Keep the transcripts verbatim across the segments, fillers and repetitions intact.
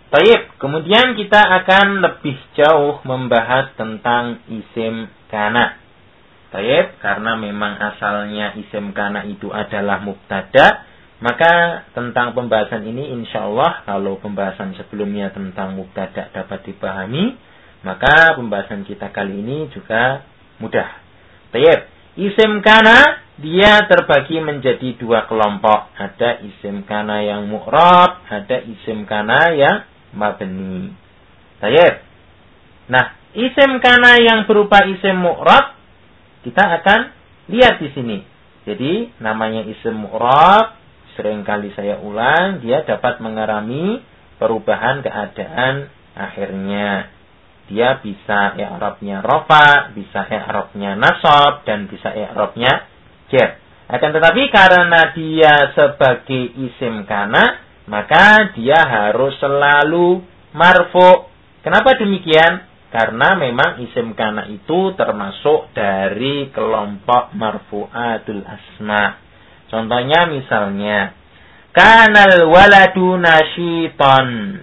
Baik, kemudian kita akan lebih jauh membahas tentang isim kana. Baik, karena memang asalnya isim kana itu adalah mubtada, maka tentang pembahasan ini insya Allah kalau pembahasan sebelumnya tentang mubtada dapat dipahami, maka pembahasan kita kali ini juga mudah. Baik, isim kana dia terbagi menjadi dua kelompok. Ada isim kana yang mu'rab, ada isim kana yang mabni. Baik. Nah, isim kana yang berupa isim mu'rab kita akan lihat di sini. Jadi, namanya isim mu'rab, seringkali saya ulang, dia dapat mengalami perubahan keadaan akhirnya. Dia bisa i'rabnya rafa, bisa i'rabnya nasab, dan bisa i'rabnya jar. Akan tetapi karena dia sebagai isim kana, maka dia harus selalu marfu. Kenapa demikian? Karena memang isim kana itu termasuk dari kelompok marfu'atul asma. Contohnya misalnya, kanal waladu nasyiton.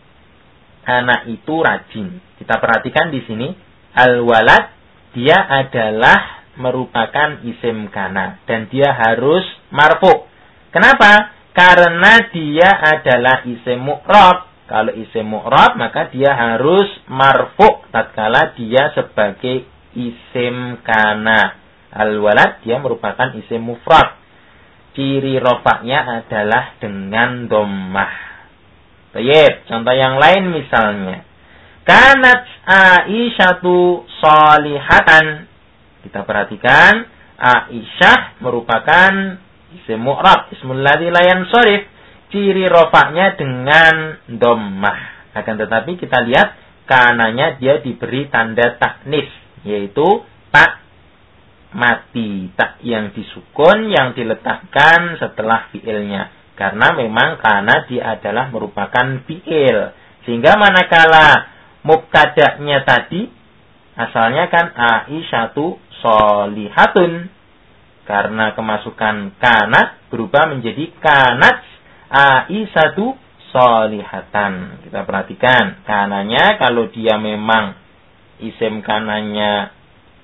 Anak itu rajin. Kita perhatikan di sini, al-walad dia adalah merupakan isim kana dan dia harus marfu. Kenapa? Karena dia adalah isim mu'rab. Kalau isim mu'rab maka dia harus marfu tatkala dia sebagai isim kana. Al-walad dia merupakan isim mufrad. Ciri rofaknya adalah dengan dhammah. Baik, contoh yang lain misalnya. Kanat Aisyatu sholihatan. Kita perhatikan, Aisyah merupakan isim mu'rab, ismul ladzi la yansharif. Ciri rofaknya dengan dhammah. Akan tetapi kita lihat kananya dia diberi tanda taknis, yaitu tak mati, tak yang disukun yang diletakkan setelah fiilnya. Karena memang kana dia adalah merupakan fiil. Sehingga manakala mubtada'nya tadi asalnya kan Aisyatu sholihatun. Karena kemasukan kana berubah menjadi kanat Aisyatu sholihatan. Kita perhatikan kananya kalau dia memang isim kananya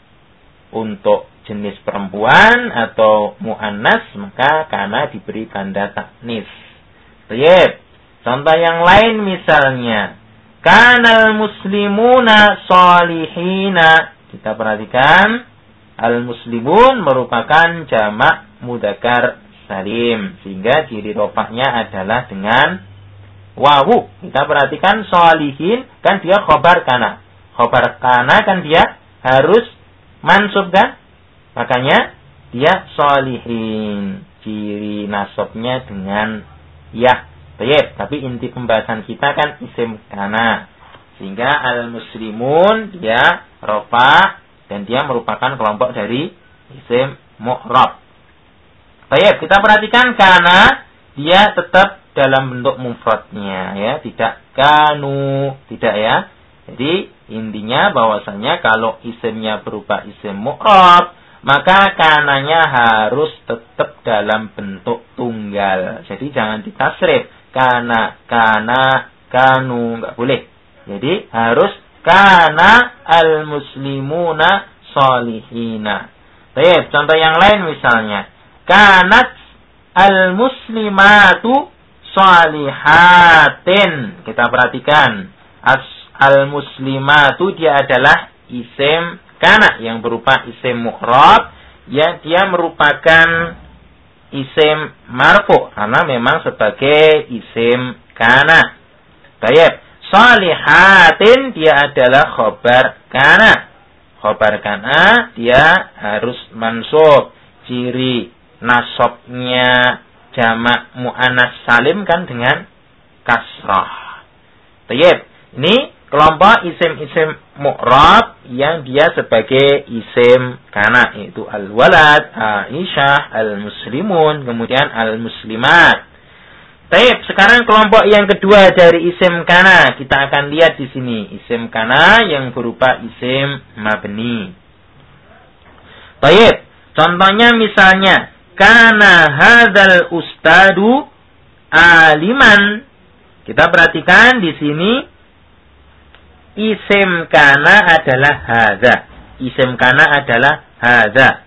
untuk jenis perempuan atau mu'annas, maka kana diberi tanda taknis. Baik. Contoh yang lain misalnya, kanal muslimuna sholihina. Kita perhatikan, al-muslimun merupakan jamak mudzakkar salim, sehingga ciri rofaknya adalah dengan wawu. Kita perhatikan sholihin kan dia khobar kana. Khobar kana kan dia harus mansub kan? Makanya dia sholihin. Ciri nasabnya dengan ya. Baik, tapi inti pembahasan kita kan isim kana. Sehingga al-muslimun dia rofa dan dia merupakan kelompok dari isim mu'rab. Baik, kita perhatikan kana dia tetap dalam bentuk mufradnya ya, tidak kanu, tidak ya. Jadi intinya bahwasanya kalau isimnya berupa isim mu'rab, maka kananya harus tetap dalam bentuk tunggal. Jadi jangan ditasrif. Kana, kana, kanu, enggak boleh. Jadi harus kana al-muslimuna sholihina. Baik, contoh yang lain misalnya, kanat al-muslimatu sholihatin. Kita perhatikan, al-muslimatu dia adalah isim kana yang berupa isim mu'rab, ya dia merupakan isim marfu karena memang sebagai isim kana. Baik, sholihatin dia adalah khobar kana. Khobar kana dia harus mansub. Ciri nasabnya jamak mu'annas salim kan dengan kasrah. Baik, ini kelompok isim-isim mu'rab yang dia sebagai isim kana, yaitu al-walad, Aisyah, al-muslimun, kemudian al-muslimat. Baik, sekarang kelompok yang kedua dari isim kana kita akan lihat di sini, isim kana yang berupa isim mabni. Baik, contohnya misalnya kana hadzal ustadu aliman. Kita perhatikan di sini isim kana adalah hadza. Isim kana adalah hadza.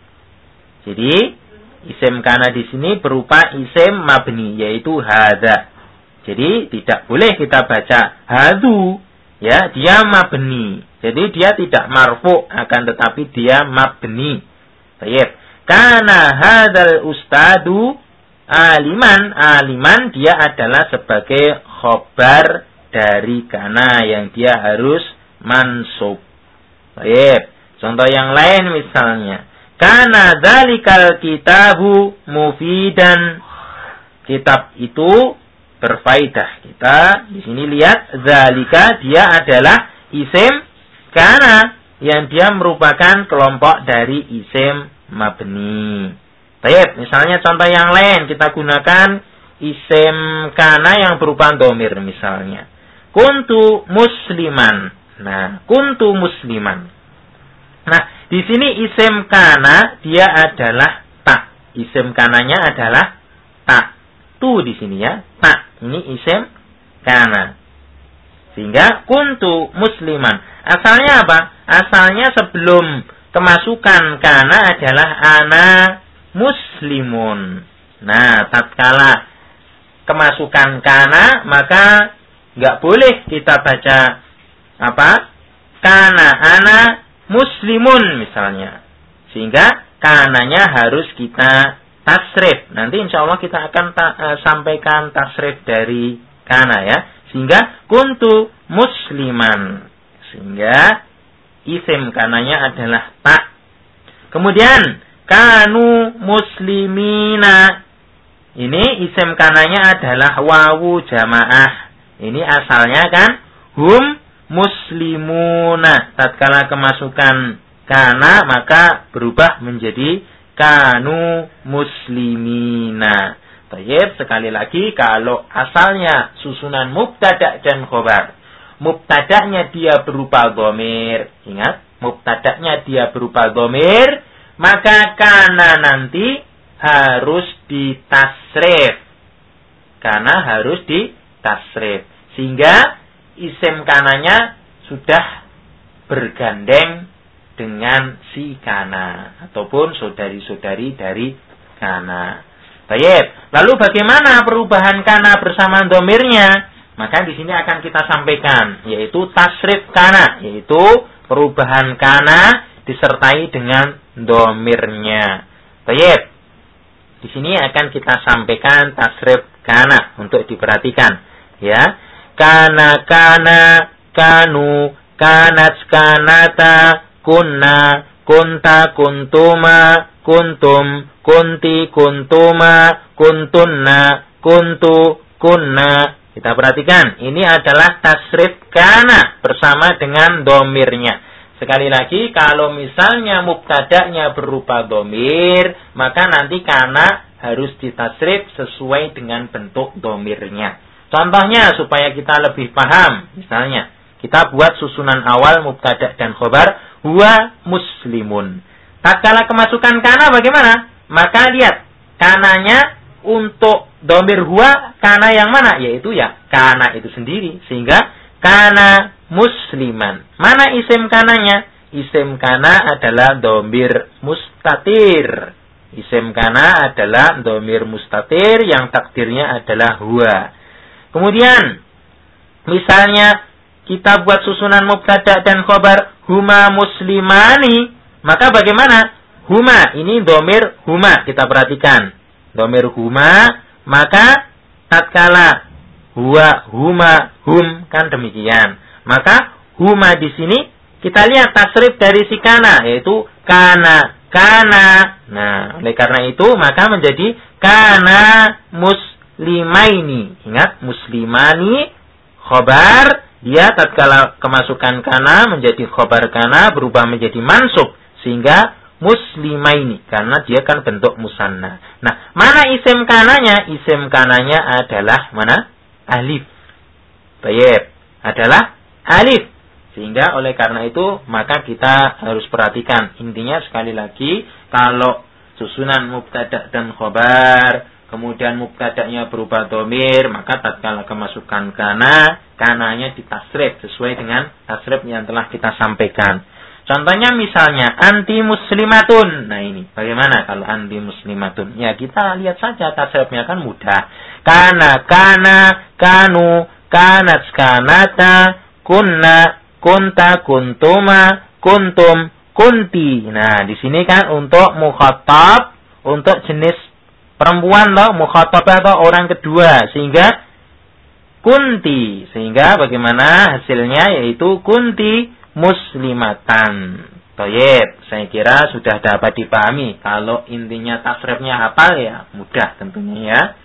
Jadi isim kana di sini berupa isim mabni, yaitu hadza. Jadi tidak boleh kita baca hadu, ya, dia mabni. Jadi dia tidak marfu, akan tetapi dia mabni. Baik. Kana hadzal ustadu aliman, aliman dia adalah sebagai khobar dari kana yang dia harus mansub. Baik. Contoh yang lain misalnya, kana dzalikal kitabu mufidan. Kitab itu berfaidah. Kita di sini lihat zalika dia adalah isim kana yang dia merupakan kelompok dari isim mabni. Baik, misalnya contoh yang lain kita gunakan isim kana yang berupa dhamir misalnya. Kuntu musliman. Nah, kuntu musliman. Nah, di sini isim kana dia adalah ta. Isim kananya adalah ta. Tu di sini ya, ta. Ini isim kana. Sehingga kuntu musliman. Asalnya apa? Asalnya sebelum kemasukan kana adalah ana muslimun. Nah, tatkala kemasukan kana, maka nggak boleh kita baca apa? Kana ana muslimun misalnya. Sehingga kananya harus kita tasrif. Nanti insya Allah kita akan ta uh, sampaikan tasrif dari kana ya. Sehingga kuntu musliman. Sehingga isim kananya adalah ta. Kemudian kanu muslimina. Ini isim kananya adalah wawu jamaah. Ini asalnya kan hum muslimuna. Tatkala kemasukan kana maka berubah menjadi kanu muslimina. Baik, sekali lagi kalau asalnya susunan mubtada dan khobar. Mubtada'nya dia berupa dhamir. Ingat, mubtada'nya dia berupa dhamir, maka kana nanti harus ditasrif. Kana harus ditasrif. Sehingga isim kananya sudah bergandeng dengan si kana ataupun saudari-saudari dari kana. Baik. Lalu bagaimana perubahan kana bersama dhamirnya? Maka di sini akan kita sampaikan, yaitu tasrif kana, yaitu perubahan kana disertai dengan dhamirnya. Baik. Di sini akan kita sampaikan tasrif kana untuk diperhatikan, ya. Kana kana kanu kanat kanata kunna kunta kuntuma kuntum kunti kuntuma kuntunna kuntu kunna. Kita perhatikan, ini adalah tasrif kana bersama dengan dhamirnya. Sekali lagi, kalau misalnya mubtada'nya berupa dhamir, maka nanti kana harus ditasrif sesuai dengan bentuk dhamirnya. Contohnya supaya kita lebih paham, misalnya kita buat susunan awal mubtada' dan khobar, huwa muslimun. Tatkala kemasukan kana bagaimana? Maka lihat, kananya untuk dhamir huwa, kana yang mana? Yaitu ya kana itu sendiri. Sehingga kana musliman. Mana isim kananya? Isim kana adalah dhamir mustatir. Isim kana adalah dhamir mustatir yang takdirnya adalah huwa. Kemudian misalnya kita buat susunan mubtada dan khobar huma muslimani, maka bagaimana? Huma, ini dhamir huma, kita perhatikan. Dhamir huma, maka tatkala huwa, huma, hum, kan demikian. Maka huma di sini kita lihat tasrif dari si kana, yaitu kana, kana. Nah, oleh karena itu maka menjadi kana muslimaini. Ingat, muslimani khobar, dia tatkala kemasukan kana menjadi khobar kana berubah menjadi mansub, sehingga muslimaini, karena dia kan bentuk musanna. Nah, mana isim kananya? Isim kananya adalah mana? Alif. Baik, adalah alif. Sehingga oleh karena itu maka kita harus perhatikan. Intinya sekali lagi, kalau susunan mubtada dan khobar, kemudian mubtada'nya berubah domir, maka tatkala kemasukan kana, kananya ditasrif sesuai dengan tasrif yang telah kita sampaikan. Contohnya misalnya anti muslimatun. Nah ini bagaimana kalau anti muslimatun? Ya kita lihat saja tasrifnya kan mudah. Kana, kana, kanu, kanat, kanata, kunna, kunta, kuntuma, kuntum, kunti. Nah, di sini kan untuk mukhatab, untuk jenis perempuan loh, mukhatab atau orang kedua, sehingga kunti. Sehingga bagaimana hasilnya yaitu kunti muslimatan. Toyib, saya kira sudah dapat dipahami. Kalau intinya tasrifnya hafal ya mudah tentunya ya.